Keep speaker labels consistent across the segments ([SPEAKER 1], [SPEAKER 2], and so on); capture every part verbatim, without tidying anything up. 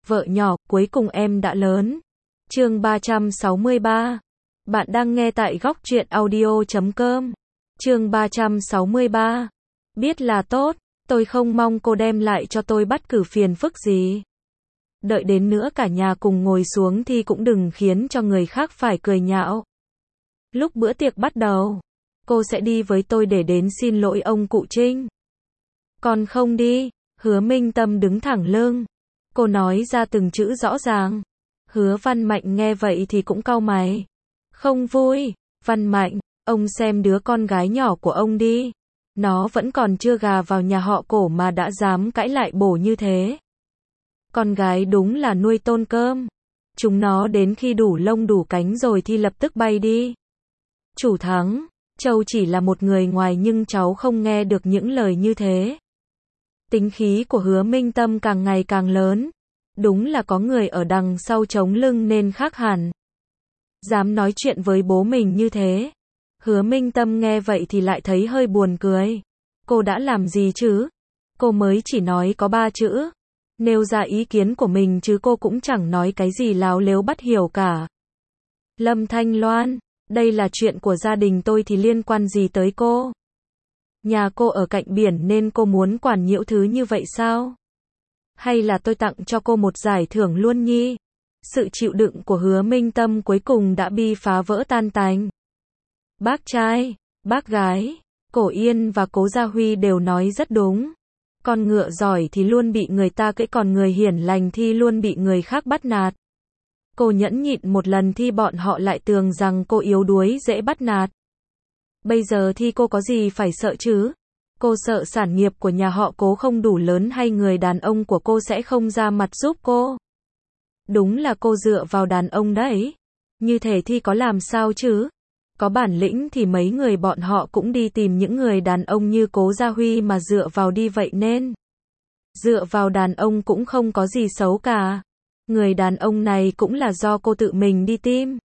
[SPEAKER 1] vợ nhỏ, cuối cùng em đã lớn. Chương ba trăm sáu mươi ba. Bạn đang nghe tại góc truyện audio chấm com. Chương ba trăm sáu mươi ba. Biết là tốt, tôi không mong cô đem lại cho tôi bất cứ phiền phức gì. Đợi đến nữa cả nhà cùng ngồi xuống thì cũng đừng khiến cho người khác phải cười nhạo. Lúc bữa tiệc bắt đầu, cô sẽ đi với tôi để đến xin lỗi ông cụ Trinh. Còn không đi, Hứa Minh Tâm đứng thẳng lưng. Cô nói ra từng chữ rõ ràng. Hứa Văn Mạnh nghe vậy thì cũng cau mày. Không vui, Văn Mạnh, ông xem đứa con gái nhỏ của ông đi. Nó vẫn còn chưa gà vào nhà họ Cổ mà đã dám cãi lại bổ như thế. Con gái đúng là nuôi tôn cơm. Chúng nó đến khi đủ lông đủ cánh rồi thì lập tức bay đi. Chủ Thắng, Châu chỉ là một người ngoài nhưng cháu không nghe được những lời như thế. Tính khí của Hứa Minh Tâm càng ngày càng lớn. Đúng là có người ở đằng sau chống lưng nên khác hẳn. Dám nói chuyện với bố mình như thế. Hứa Minh Tâm nghe vậy thì lại thấy hơi buồn cười. Cô đã làm gì chứ? Cô mới chỉ nói có ba chữ. Nêu ra ý kiến của mình chứ cô cũng chẳng nói cái gì láo lếu bắt hiểu cả. Lâm Thanh Loan, đây là chuyện của gia đình tôi thì liên quan gì tới cô? Nhà cô ở cạnh biển nên cô muốn quản nhiễu thứ như vậy sao? Hay là tôi tặng cho cô một giải thưởng luôn nhi? Sự chịu đựng của Hứa Minh Tâm cuối cùng đã bị phá vỡ tan tành. Bác trai, bác gái, Cổ Yên và Cố Gia Huy đều nói rất đúng. Con ngựa giỏi thì luôn bị người ta cưỡi, còn người hiền lành thì luôn bị người khác bắt nạt. Cô nhẫn nhịn một lần thì bọn họ lại tưởng rằng cô yếu đuối dễ bắt nạt. Bây giờ thì cô có gì phải sợ chứ? Cô sợ sản nghiệp của nhà họ Cố không đủ lớn hay người đàn ông của cô sẽ không ra mặt giúp cô? Đúng là cô dựa vào đàn ông đấy. Như thế thì có làm sao chứ? Có bản lĩnh thì mấy người bọn họ cũng đi tìm những người đàn ông như Cố Gia Huy mà dựa vào đi vậy nên. Dựa vào đàn ông cũng không có gì xấu cả. Người đàn ông này cũng là do cô tự mình đi tìm.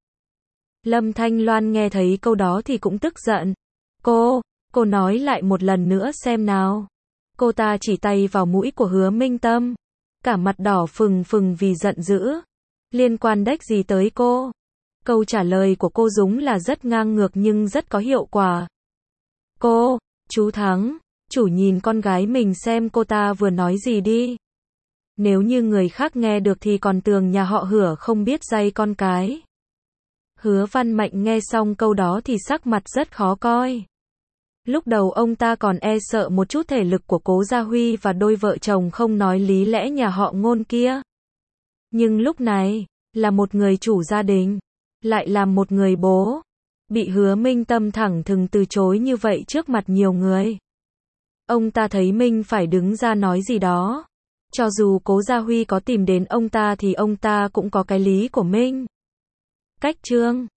[SPEAKER 1] Lâm Thanh Loan nghe thấy câu đó thì cũng tức giận. Cô, cô nói lại một lần nữa xem nào. Cô ta chỉ tay vào mũi của Hứa Minh Tâm. Cả mặt đỏ phừng phừng vì giận dữ. Liên quan đếch gì tới cô? Câu trả lời của cô đúng là rất ngang ngược nhưng rất có hiệu quả. Cô, chú Thắng, chủ nhìn con gái mình xem cô ta vừa nói gì đi. Nếu như người khác nghe được thì còn tưởng nhà họ Hứa không biết dạy con cái. Hứa Văn Mạnh nghe xong câu đó thì sắc mặt rất khó coi. Lúc đầu ông ta còn e sợ một chút thể lực của Cố Gia Huy và đôi vợ chồng không nói lý lẽ nhà họ Ngôn kia. Nhưng lúc này, là một người chủ gia đình, lại làm một người bố, bị Hứa Minh Tâm thẳng thừng từ chối như vậy trước mặt nhiều người. Ông ta thấy mình phải đứng ra nói gì đó. Cho dù Cố Gia Huy có tìm đến ông ta thì ông ta cũng có cái lý của mình. Cách chương